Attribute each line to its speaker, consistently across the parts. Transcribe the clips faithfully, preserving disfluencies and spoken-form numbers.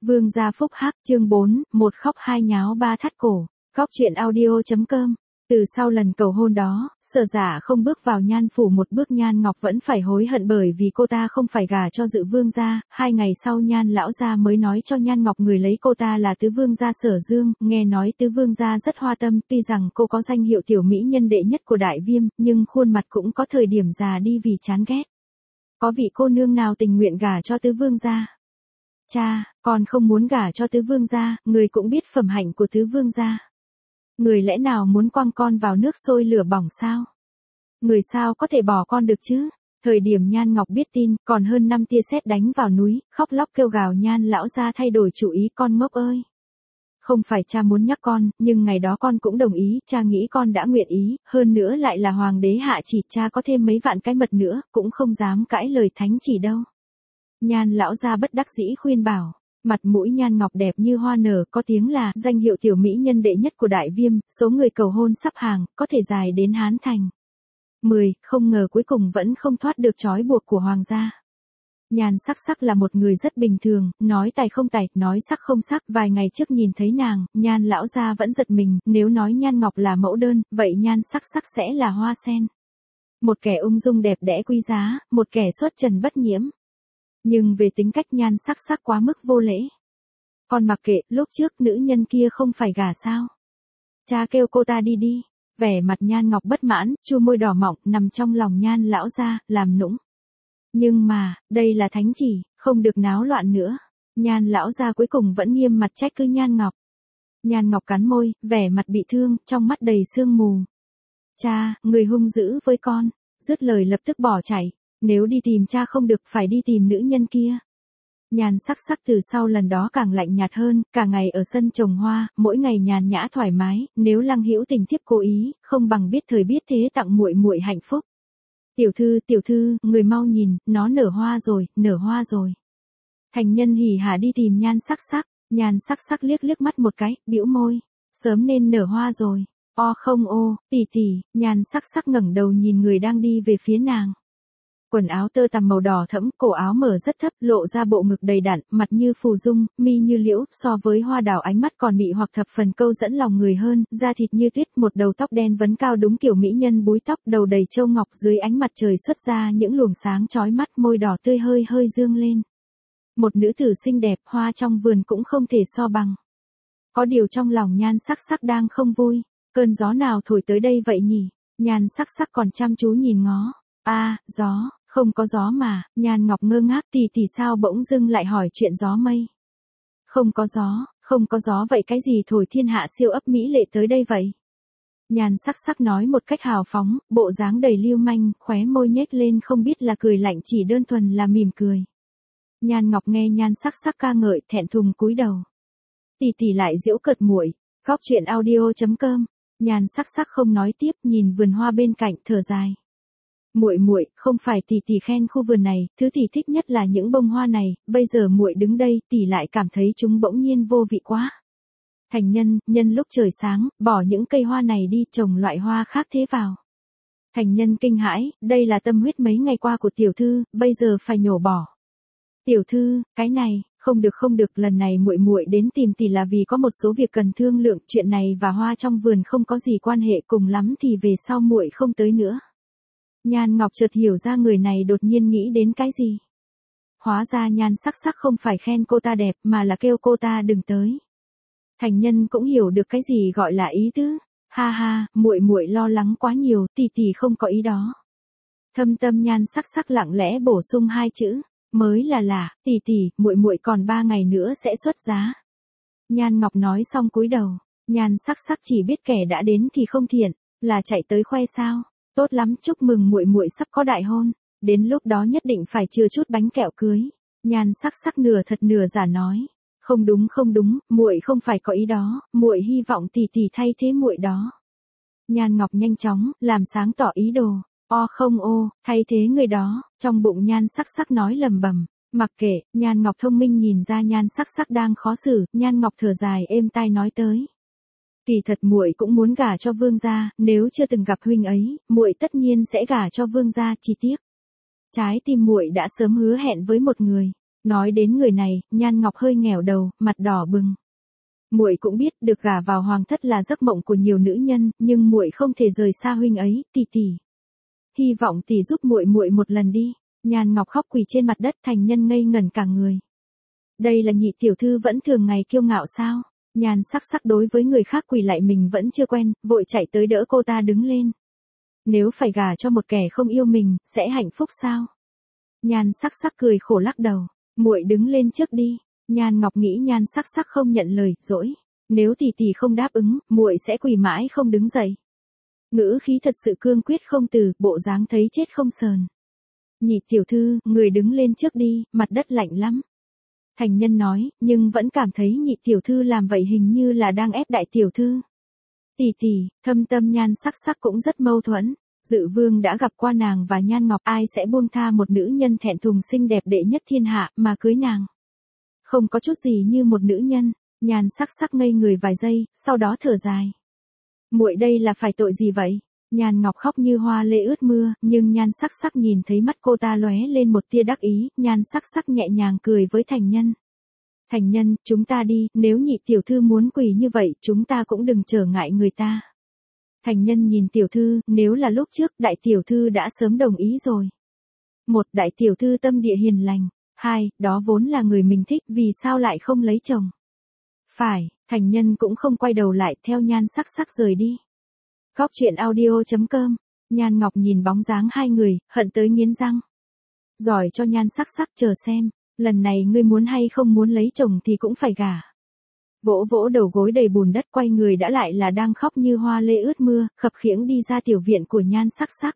Speaker 1: Vương gia phúc hắc, chương bốn, một khóc hai nháo ba thắt cổ. Góc truyện audio chấm com. Từ sau lần cầu hôn đó, Sở Dạ không bước vào Nhan phủ một bước, Nhan Ngọc vẫn phải hối hận bởi vì cô ta không phải gả cho Dự vương gia. Hai ngày sau Nhan lão gia mới nói cho Nhan Ngọc người lấy cô ta là tứ vương gia Sở Dương. Nghe nói tứ vương gia rất hoa tâm, tuy rằng cô có danh hiệu tiểu mỹ nhân đệ nhất của Đại Viêm, nhưng khuôn mặt cũng có thời điểm già đi vì chán ghét. Có vị cô nương nào tình nguyện gả cho tứ vương gia? Cha, con không muốn gả cho tứ vương gia, người cũng biết phẩm hạnh của tứ vương gia. Người lẽ nào muốn quăng con vào nước sôi lửa bỏng sao? Người sao có thể bỏ con được chứ? Thời điểm Nhan Ngọc biết tin, còn hơn năm tia sét đánh vào núi, khóc lóc kêu gào Nhan lão gia thay đổi chủ ý. Con ngốc ơi! Không phải cha muốn nhắc con, nhưng ngày đó con cũng đồng ý, cha nghĩ con đã nguyện ý, hơn nữa lại là hoàng đế hạ chỉ, cha có thêm mấy vạn cái mật nữa, cũng không dám cãi lời thánh chỉ đâu. Nhan lão gia bất đắc dĩ khuyên bảo, mặt mũi Nhan Ngọc đẹp như hoa nở, có tiếng là danh hiệu tiểu mỹ nhân đệ nhất của Đại Viêm, số người cầu hôn sắp hàng, có thể dài đến Hán Thành. mười, không ngờ cuối cùng vẫn không thoát được trói buộc của hoàng gia. Nhan sắc sắc là một người rất bình thường, nói tài không tài, nói sắc không sắc. Vài ngày trước nhìn thấy nàng, Nhan lão gia vẫn giật mình, nếu nói Nhan Ngọc là mẫu đơn, vậy Nhan sắc sắc sẽ là hoa sen. Một kẻ ung dung đẹp đẽ quý giá, một kẻ xuất trần bất nhiễm. Nhưng về tính cách Nhan sắc sắc quá mức vô lễ. Con mặc kệ, lúc trước nữ nhân kia không phải gả sao? Cha kêu cô ta đi đi. Vẻ mặt Nhan Ngọc bất mãn, chu môi đỏ mọng, nằm trong lòng Nhan lão gia, làm nũng. Nhưng mà, đây là thánh chỉ, không được náo loạn nữa. Nhan lão gia cuối cùng vẫn nghiêm mặt trách cứ Nhan Ngọc. Nhan Ngọc cắn môi, vẻ mặt bị thương, trong mắt đầy sương mù. Cha, người hung dữ với con. Dứt lời lập tức bỏ chạy. Nếu đi tìm cha không được, phải đi tìm nữ nhân kia. Nhan sắc sắc từ sau lần đó càng lạnh nhạt hơn, cả ngày ở sân trồng hoa, mỗi ngày nhàn nhã thoải mái, nếu Lăng Hữu Tình thiếp cố ý, không bằng biết thời biết thế tặng muội muội hạnh phúc. Tiểu thư, tiểu thư, người mau nhìn, nó nở hoa rồi, nở hoa rồi. Thành Nhân hỉ hả đi tìm Nhan sắc sắc, Nhan sắc sắc liếc liếc mắt một cái, bĩu môi, sớm nên nở hoa rồi. O không ô, tỷ tỷ, Nhan sắc sắc ngẩng đầu nhìn người đang đi về phía nàng. Quần áo tơ tằm màu đỏ thẫm, cổ áo mở rất thấp, lộ ra bộ ngực đầy đặn, mặt như phù dung, mi như liễu, so với hoa đào ánh mắt còn bị hoặc thập phần câu dẫn lòng người hơn, da thịt như tuyết, một đầu tóc đen vấn cao đúng kiểu mỹ nhân búi tóc, đầu đầy châu ngọc, dưới ánh mặt trời xuất ra những luồng sáng chói mắt, môi đỏ tươi hơi hơi dương lên. Một nữ tử xinh đẹp, hoa trong vườn cũng không thể so bằng. Có điều trong lòng Nhan sắc sắc đang không vui, cơn gió nào thổi tới đây vậy nhỉ? Nhan sắc sắc còn chăm chú nhìn ngó. A, à, gió. Không có gió mà. Nhan Ngọc ngơ ngác, tỷ tỷ sao bỗng dưng lại hỏi chuyện gió mây. Không có gió, không có gió vậy cái gì thổi thiên hạ siêu ấp mỹ lệ tới đây vậy? Nhan sắc sắc nói một cách hào phóng, bộ dáng đầy lưu manh, khóe môi nhếch lên không biết là cười lạnh chỉ đơn thuần là mỉm cười. Nhan Ngọc nghe Nhan sắc sắc ca ngợi, thẹn thùng cúi đầu. Tỷ tỷ lại giễu cợt muội. Góc truyện audio chấm com. Nhan sắc sắc không nói tiếp, nhìn vườn hoa bên cạnh, thở dài. Muội muội, không phải tỷ tỷ khen khu vườn này, thứ tỷ thích nhất là những bông hoa này, bây giờ muội đứng đây, tỷ lại cảm thấy chúng bỗng nhiên vô vị quá. Thành Nhân, nhân lúc trời sáng, bỏ những cây hoa này đi, trồng loại hoa khác thế vào. Thành Nhân kinh hãi, đây là tâm huyết mấy ngày qua của tiểu thư, bây giờ phải nhổ bỏ. Tiểu thư, cái này, không được không được, lần này muội muội đến tìm tỷ là vì có một số việc cần thương lượng, chuyện này và hoa trong vườn không có gì quan hệ, cùng lắm thì về sau muội không tới nữa. Nhan Ngọc chợt hiểu ra người này đột nhiên nghĩ đến cái gì. Hóa ra Nhan sắc sắc không phải khen cô ta đẹp mà là kêu cô ta đừng tới. Thành Nhân cũng hiểu được cái gì gọi là ý tứ. Ha ha, muội muội lo lắng quá nhiều, tỷ tỷ không có ý đó. Thâm tâm Nhan sắc sắc lặng lẽ bổ sung hai chữ, mới là là, tỷ tỷ, muội muội còn ba ngày nữa sẽ xuất giá. Nhan Ngọc nói xong cúi đầu, Nhan sắc sắc chỉ biết kẻ đã đến thì không thiện, là chạy tới khoe sao? Tốt lắm, chúc mừng muội muội sắp có đại hôn, đến lúc đó nhất định phải chừa chút bánh kẹo cưới. Nhan sắc sắc nửa thật nửa giả nói, không đúng không đúng, muội không phải có ý đó, muội hy vọng tỷ tỷ thay thế muội đó. Nhan Ngọc nhanh chóng làm sáng tỏ ý đồ. O không ô, thay thế người đó, trong bụng Nhan sắc sắc nói lầm bầm. Mặc kệ, Nhan Ngọc thông minh nhìn ra Nhan sắc sắc đang khó xử, Nhan Ngọc thở dài êm tai nói tới. Kỳ thật muội cũng muốn gả cho vương gia, nếu chưa từng gặp huynh ấy, muội tất nhiên sẽ gả cho vương gia, chi tiết. Trái tim muội đã sớm hứa hẹn với một người, Nói đến người này, Nhan Ngọc hơi nghèo đầu, mặt đỏ bừng. Muội cũng biết được gả vào hoàng thất là giấc mộng của nhiều nữ nhân, nhưng muội không thể rời xa huynh ấy, tỷ tỷ. Hy vọng tỷ giúp muội muội một lần đi. Nhan Ngọc khóc quỳ trên mặt đất, Thành Nhân ngây ngẩn cả người. Đây là nhị tiểu thư vẫn thường ngày kiêu ngạo sao? Nhan Sắc Sắc đối với người khác quỳ lại mình vẫn chưa quen, vội chạy tới đỡ cô ta đứng lên. Nếu phải gả cho một kẻ không yêu mình, sẽ hạnh phúc sao? Nhan Sắc Sắc cười khổ lắc đầu. Muội đứng lên trước đi. Nhan Ngọc nghĩ Nhan Sắc Sắc không nhận lời, dỗi. Nếu tỷ tỷ không đáp ứng, muội sẽ quỳ mãi không đứng dậy. Ngữ khí thật sự cương quyết không từ, bộ dáng thấy chết không sờn. Nhị tiểu thư, người đứng lên trước đi, mặt đất lạnh lắm. Thành Nhân nói, nhưng vẫn cảm thấy nhị tiểu thư làm vậy hình như là đang ép đại tiểu thư. Tỷ tỷ, thâm tâm Nhan Sắc Sắc cũng rất mâu thuẫn. Dự Vương đã gặp qua nàng và Nhan Ngọc, ai sẽ buông tha một nữ nhân thẹn thùng xinh đẹp đệ nhất thiên hạ mà cưới nàng. Không có chút gì như một nữ nhân. Nhan Sắc Sắc ngây người vài giây, sau đó thở dài. Muội đây là phải tội gì vậy? Nhan Ngọc khóc như hoa lê ướt mưa, nhưng Nhan Sắc Sắc nhìn thấy mắt cô ta lóe lên một tia đắc ý, Nhan Sắc Sắc nhẹ nhàng cười với Thành Nhân. Thành Nhân, chúng ta đi, nếu nhị tiểu thư muốn quỳ như vậy, chúng ta cũng đừng trở ngại người ta. Thành Nhân nhìn tiểu thư, nếu là lúc trước, đại tiểu thư đã sớm đồng ý rồi. Một, đại tiểu thư tâm địa hiền lành. Hai, đó vốn là người mình thích, vì sao lại không lấy chồng? Phải, Thành Nhân cũng không quay đầu lại, theo Nhan Sắc Sắc rời đi. Góc truyện audio chấm com. Nhan Ngọc nhìn bóng dáng hai người, hận tới nghiến răng. Giỏi cho Nhan Sắc Sắc, chờ xem, lần này ngươi muốn hay không muốn lấy chồng thì cũng phải gả. Vỗ vỗ đầu gối đầy bùn đất, quay người đã lại là đang khóc như hoa lê ướt mưa, khập khiễng đi ra tiểu viện của Nhan Sắc Sắc.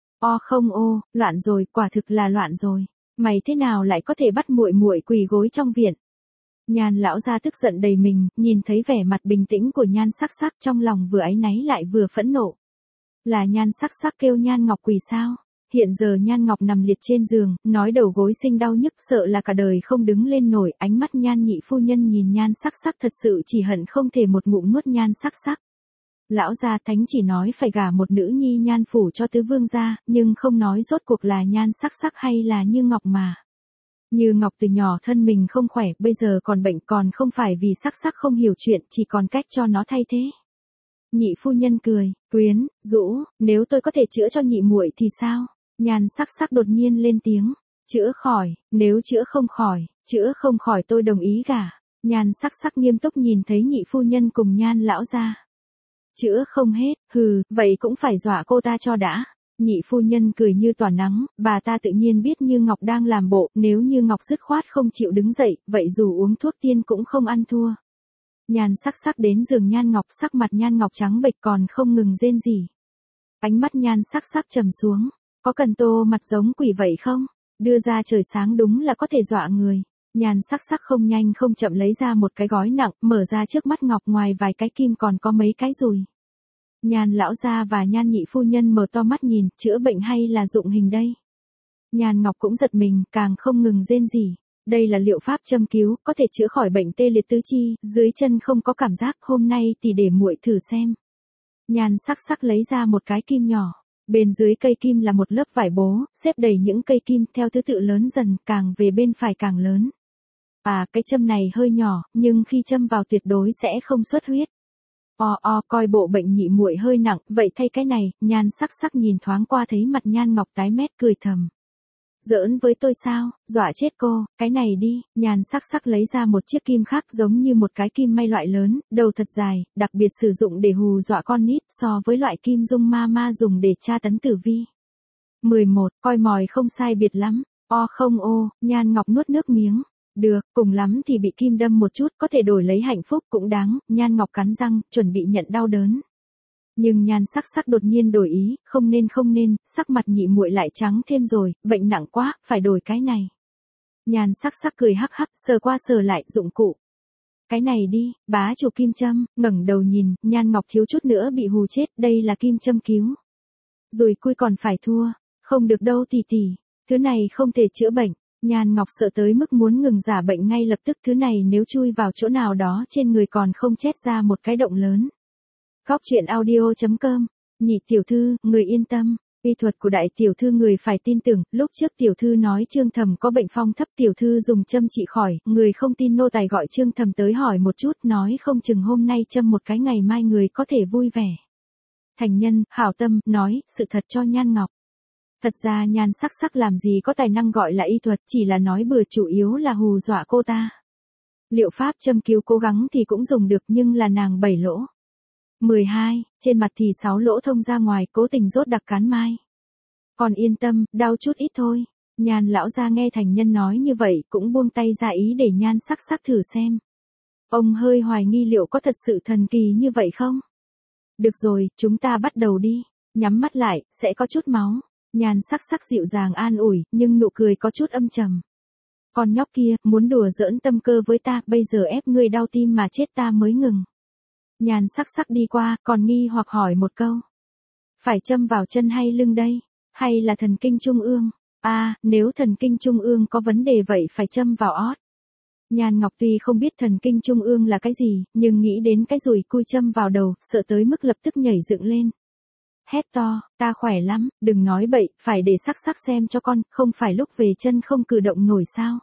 Speaker 1: O không ô, loạn rồi, quả thực là loạn rồi. Mày thế nào lại có thể bắt muội muội quỳ gối trong viện? Nhan lão gia tức giận đầy mình, nhìn thấy vẻ mặt bình tĩnh của Nhan Sắc Sắc, trong lòng vừa áy náy lại vừa phẫn nộ. Là Nhan Sắc Sắc kêu Nhan Ngọc quỳ sao? Hiện giờ Nhan Ngọc nằm liệt trên giường, nói đầu gối sinh đau nhức, sợ là cả đời không đứng lên nổi. Ánh mắt Nhan nhị phu nhân nhìn Nhan Sắc Sắc thật sự chỉ hận không thể một ngụm nuốt Nhan Sắc Sắc. Lão gia thánh chỉ nói phải gả một nữ nhi Nhan phủ cho tứ vương gia, nhưng không nói rốt cuộc là Nhan Sắc Sắc hay là Như Ngọc mà. Như Ngọc từ nhỏ thân mình không khỏe, bây giờ còn bệnh, còn không phải vì Sắc Sắc không hiểu chuyện, chỉ còn cách cho nó thay thế. Nhị phu nhân cười, Quyến, Dũ, nếu tôi có thể chữa cho nhị muội thì sao? Nhan Sắc Sắc đột nhiên lên tiếng, chữa khỏi, nếu chữa không khỏi, chữa không khỏi tôi đồng ý gả. Nhan Sắc Sắc nghiêm túc nhìn thấy nhị phu nhân cùng Nhan lão gia. Chữa không hết, hừ, vậy cũng phải dọa cô ta cho đã. Nhị phu nhân cười như tỏa nắng, bà ta tự nhiên biết Như Ngọc đang làm bộ, nếu Như Ngọc dứt khoát không chịu đứng dậy, vậy dù uống thuốc tiên cũng không ăn thua. Nhan Sắc Sắc đến giường Nhan Ngọc, sắc mặt Nhan Ngọc trắng bệch còn không ngừng rên rỉ. Ánh mắt Nhan Sắc Sắc trầm xuống, có cần tô mặt giống quỷ vậy không? Đưa ra trời sáng đúng là có thể dọa người. Nhan Sắc Sắc không nhanh không chậm lấy ra một cái gói nặng, mở ra trước mắt Ngọc, ngoài vài cái kim còn có mấy cái dùi. Nhan lão gia và Nhan nhị phu nhân mở to mắt nhìn, chữa bệnh hay là dụng hình đây? Nhan Ngọc cũng giật mình, càng không ngừng rên rỉ. Đây là liệu pháp châm cứu, có thể chữa khỏi bệnh tê liệt tứ chi, dưới chân không có cảm giác, hôm nay thì để muội thử xem. Nhan Sắc Sắc lấy ra một cái kim nhỏ, bên dưới cây kim là một lớp vải bố, xếp đầy những cây kim theo thứ tự lớn dần, càng về bên phải càng lớn. À, cái châm này hơi nhỏ, nhưng khi châm vào tuyệt đối sẽ không xuất huyết. O o, coi bộ bệnh nhị muội hơi nặng, vậy thay cái này. Nhan Sắc Sắc nhìn thoáng qua thấy mặt Nhan Ngọc tái mét, cười thầm. Giỡn với tôi sao, dọa chết cô, cái này đi. Nhan Sắc Sắc lấy ra một chiếc kim khác giống như một cái kim may loại lớn, đầu thật dài, đặc biệt sử dụng để hù dọa con nít, so với loại kim dung ma ma dùng để tra tấn tử vi. mười một, coi mòi không sai biệt lắm. O không ô, Nhan Ngọc nuốt nước miếng. Được, cùng lắm thì bị kim đâm một chút, có thể đổi lấy hạnh phúc cũng đáng. Nhan Ngọc cắn răng, chuẩn bị nhận đau đớn. Nhưng Nhan Sắc Sắc đột nhiên đổi ý, không nên không nên, sắc mặt nhị muội lại trắng thêm rồi, bệnh nặng quá, phải đổi cái này. Nhan Sắc Sắc cười hắc hắc, sờ qua sờ lại dụng cụ. Cái này đi, bá chủ kim châm. Ngẩng đầu nhìn, Nhan Ngọc thiếu chút nữa bị hù chết, đây là kim châm cứu. Rồi cui còn phải thua, không được đâu tỷ tỷ, thứ này không thể chữa bệnh. Nhan Ngọc sợ tới mức muốn ngừng giả bệnh ngay lập tức, thứ này nếu chui vào chỗ nào đó trên người còn không chết ra một cái động lớn. Góc truyện audio chấm com. Nhị tiểu thư, người yên tâm, Y thuật của đại tiểu thư người phải tin tưởng, lúc trước tiểu thư nói Trương Thầm có bệnh phong thấp, tiểu thư dùng châm trị khỏi, người không tin nô tài gọi Trương Thầm tới hỏi một chút, nói không chừng hôm nay châm một cái ngày mai người có thể vui vẻ. Thành Nhân, hảo tâm, nói, sự thật cho Nhan Ngọc. Thật ra Nhan Sắc Sắc làm gì có tài năng gọi là y thuật, chỉ là nói bừa, chủ yếu là hù dọa cô ta. Liệu pháp châm cứu cố gắng thì cũng dùng được, nhưng là nàng bảy lỗ. mười hai, trên mặt thì sáu lỗ thông ra ngoài, cố tình rốt đặc cán mai. Còn yên tâm, đau chút ít thôi. Nhan lão gia nghe Thành Nhân nói như vậy, cũng buông tay ra ý để Nhan Sắc Sắc thử xem. Ông hơi hoài nghi liệu có thật sự thần kỳ như vậy không? Được rồi, chúng ta bắt đầu đi. Nhắm mắt lại, sẽ có chút máu. Nhan Sắc Sắc dịu dàng an ủi, nhưng nụ cười có chút âm trầm. Con nhóc kia, muốn đùa giỡn tâm cơ với ta, bây giờ ép ngươi đau tim mà chết ta mới ngừng. Nhan Sắc Sắc đi qua, còn nghi hoặc hỏi một câu. Phải châm vào chân hay lưng đây? Hay là thần kinh trung ương? À, nếu thần kinh trung ương có vấn đề vậy phải châm vào ót. Nhan Ngọc tuy không biết thần kinh trung ương là cái gì, nhưng nghĩ đến cái rùi cui châm vào đầu, sợ tới mức lập tức nhảy dựng lên. Hét to, ta khỏe lắm, đừng nói bậy, phải để Sắc Sắc xem cho con, không phải lúc về chân không cử động nổi sao.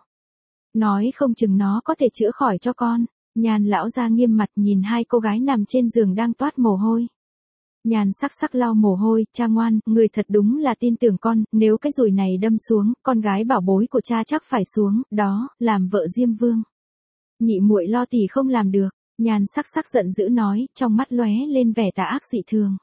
Speaker 1: Nói không chừng nó có thể chữa khỏi cho con. Nhan lão gia nghiêm mặt nhìn hai cô gái nằm trên giường đang toát mồ hôi. Nhan Sắc Sắc lau mồ hôi, cha ngoan, người thật đúng là tin tưởng con, nếu cái rùi này đâm xuống, con gái bảo bối của cha chắc phải xuống, đó, làm vợ Diêm Vương. Nhị muội lo tỷ không làm được, Nhan Sắc Sắc giận dữ nói, trong mắt lóe lên vẻ tà ác dị thường.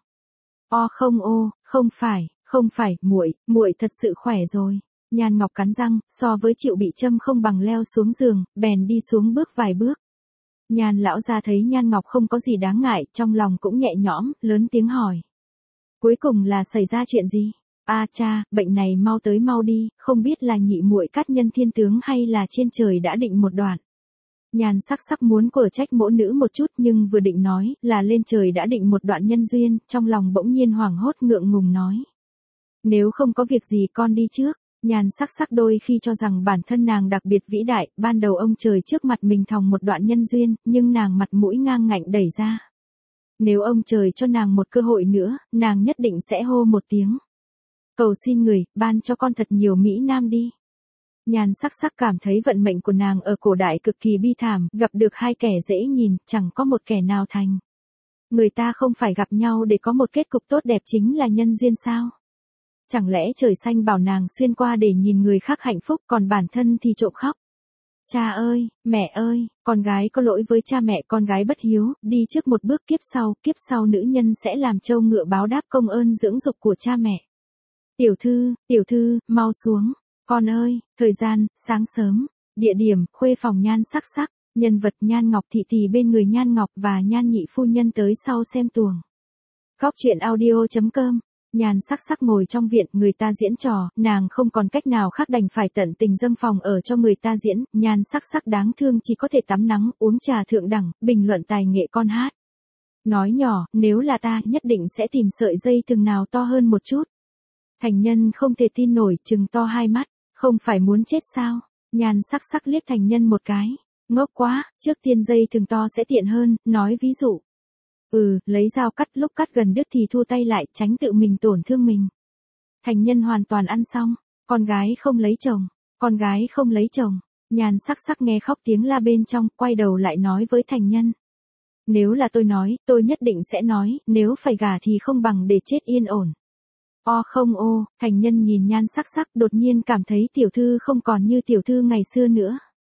Speaker 1: O không ô, không phải, không phải, muội, muội thật sự khỏe rồi. Nhan Ngọc cắn răng, so với chịu bị châm không bằng leo xuống giường, bèn đi xuống bước vài bước. Nhan lão gia thấy Nhan Ngọc không có gì đáng ngại, trong lòng cũng nhẹ nhõm, lớn tiếng hỏi. Cuối cùng là xảy ra chuyện gì? A à, cha, bệnh này mau tới mau đi, không biết là nhị muội cát nhân thiên tướng hay là trên trời đã định một đoạn. Nhan Sắc Sắc muốn quở trách mỗ nữ một chút, nhưng vừa định nói là lên trời đã định một đoạn nhân duyên, trong lòng bỗng nhiên hoảng hốt ngượng ngùng nói. Nếu không có việc gì con đi trước. Nhan Sắc Sắc đôi khi cho rằng bản thân nàng đặc biệt vĩ đại, ban đầu ông trời trước mặt mình thòng một đoạn nhân duyên, nhưng nàng mặt mũi ngang ngạnh đẩy ra. Nếu ông trời cho nàng một cơ hội nữa, nàng nhất định sẽ hô một tiếng. Cầu xin người, ban cho con thật nhiều Mỹ Nam đi. Nhan Sắc Sắc cảm thấy vận mệnh của nàng ở cổ đại cực kỳ bi thảm, gặp được hai kẻ dễ nhìn, chẳng có một kẻ nào thành. Người ta không phải gặp nhau để có một kết cục tốt đẹp chính là nhân duyên sao? Chẳng lẽ trời xanh bảo nàng xuyên qua để nhìn người khác hạnh phúc, còn bản thân thì trộm khóc. Cha ơi, mẹ ơi, con gái có lỗi với cha mẹ, con gái bất hiếu, đi trước một bước, kiếp sau, kiếp sau nữ nhân sẽ làm trâu ngựa báo đáp công ơn dưỡng dục của cha mẹ. Tiểu thư, tiểu thư, mau xuống. Con ơi, thời gian, sáng sớm, địa điểm, khuê phòng Nhan Sắc Sắc, nhân vật Nhan Ngọc thị tỷ bên người Nhan Ngọc và Nhan nhị phu nhân tới sau xem tuồng. Góc truyện audio chấm com. Nhan Sắc Sắc ngồi trong viện, người ta diễn trò, nàng không còn cách nào khác đành phải tận tình dâng phòng ở cho người ta diễn, Nhan Sắc Sắc đáng thương chỉ có thể tắm nắng, uống trà thượng đẳng, bình luận tài nghệ con hát. Nói nhỏ, nếu là ta, nhất định sẽ tìm sợi dây thừng nào to hơn một chút. Thành Nhân không thể tin nổi, trừng to hai mắt, không phải muốn chết sao? Nhan Sắc Sắc liếc Thành Nhân một cái, ngốc quá, trước tiên dây thừng to sẽ tiện hơn, nói ví dụ. Ừ, lấy dao cắt, lúc cắt gần đứt thì thu tay lại, tránh tự mình tổn thương mình. Thành Nhân hoàn toàn ăn xong, con gái không lấy chồng, con gái không lấy chồng. Nhan Sắc Sắc nghe khóc tiếng la bên trong, quay đầu lại nói với Thành Nhân. Nếu là tôi nói, tôi nhất định sẽ nói, nếu phải gả thì không bằng để chết yên ổn. O không ô, Thành Nhân nhìn Nhan Sắc Sắc, đột nhiên cảm thấy tiểu thư không còn như tiểu thư ngày xưa nữa.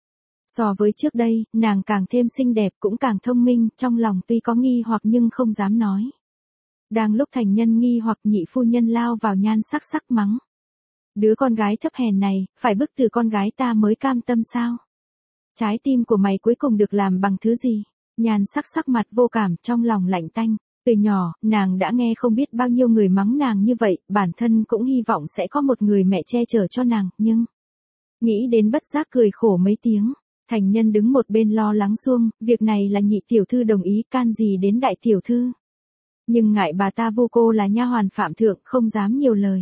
Speaker 1: So với trước đây, nàng càng thêm xinh đẹp, cũng càng thông minh, trong lòng tuy có nghi hoặc nhưng không dám nói. Đang lúc Thành Nhân nghi hoặc, nhị phu nhân lao vào Nhan Sắc Sắc mắng. Đứa con gái thấp hèn này, phải bức từ con gái ta mới cam tâm sao? Trái tim của mày cuối cùng được làm bằng thứ gì? Nhan Sắc Sắc mặt vô cảm, trong lòng lạnh tanh. Từ nhỏ, nàng đã nghe không biết bao nhiêu người mắng nàng như vậy, bản thân cũng hy vọng sẽ có một người mẹ che chở cho nàng, nhưng... Nghĩ đến bất giác cười khổ mấy tiếng. Thành Nhân đứng một bên lo lắng xuông, việc này là nhị tiểu thư đồng ý, can gì đến đại tiểu thư. Nhưng ngại bà ta vu cô là nha hoàn phạm thượng, không dám nhiều lời.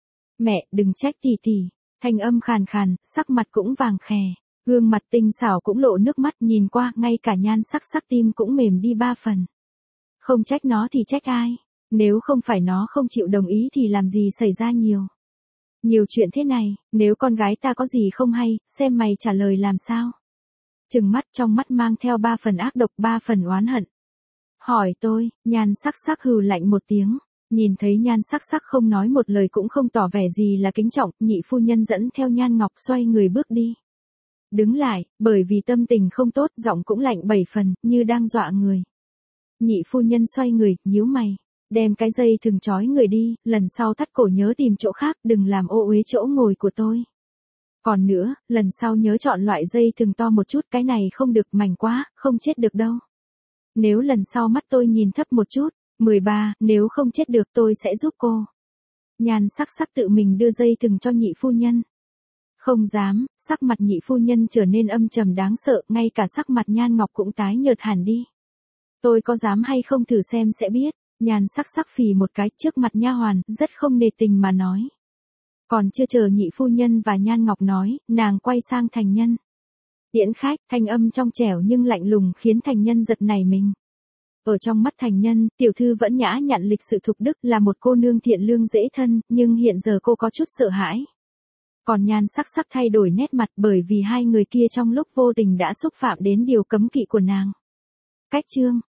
Speaker 1: Mẹ, đừng trách tỷ tỷ. Thanh âm khàn khàn, sắc mặt cũng vàng khè. Gương mặt tinh xảo cũng lộ nước mắt, nhìn qua, ngay cả Nhan Sắc Sắc tim cũng mềm đi ba phần. Không trách nó thì trách ai? Nếu không phải nó không chịu đồng ý thì làm gì xảy ra nhiều. Nhiều chuyện thế này, nếu con gái ta có gì không hay, xem mày trả lời làm sao. Trừng mắt, trong mắt mang theo ba phần ác độc, ba phần oán hận. Hỏi tôi, Nhan Sắc Sắc hừ lạnh một tiếng. Nhìn thấy Nhan Sắc Sắc không nói một lời cũng không tỏ vẻ gì là kính trọng, nhị phu nhân dẫn theo Nhan Ngọc xoay người bước đi. Đứng lại, bởi vì tâm tình không tốt, giọng cũng lạnh bảy phần, như đang dọa người. Nhị phu nhân xoay người, nhíu mày. Đem cái dây thừng trói người đi, lần sau thắt cổ nhớ tìm chỗ khác, đừng làm ô uế chỗ ngồi của tôi. Còn nữa, lần sau nhớ chọn loại dây thừng to một chút, cái này không được mảnh quá, không chết được đâu. Nếu lần sau mắt tôi nhìn thấp một chút. mười ba, nếu không chết được tôi sẽ giúp cô. Nhan Sắc Sắc tự mình đưa dây thừng cho nhị phu nhân. Không dám, sắc mặt nhị phu nhân trở nên âm trầm đáng sợ, ngay cả sắc mặt Nhan Ngọc cũng tái nhợt hẳn đi. Tôi có dám hay không thử xem sẽ biết. Nhan Sắc Sắc phì một cái trước mặt nha hoàn, rất không nề tình mà nói. Còn chưa chờ nhị phu nhân và Nhan Ngọc nói, nàng quay sang Thành Nhân. Tiễn khách, thanh âm trong trẻo nhưng lạnh lùng khiến Thành Nhân giật nảy mình. Ở trong mắt Thành Nhân, tiểu thư vẫn nhã nhặn lịch sự thục đức, là một cô nương thiện lương dễ thân, nhưng hiện giờ cô có chút sợ hãi. Còn Nhan Sắc Sắc thay đổi nét mặt bởi vì hai người kia trong lúc vô tình đã xúc phạm đến điều cấm kỵ của nàng. Cách chương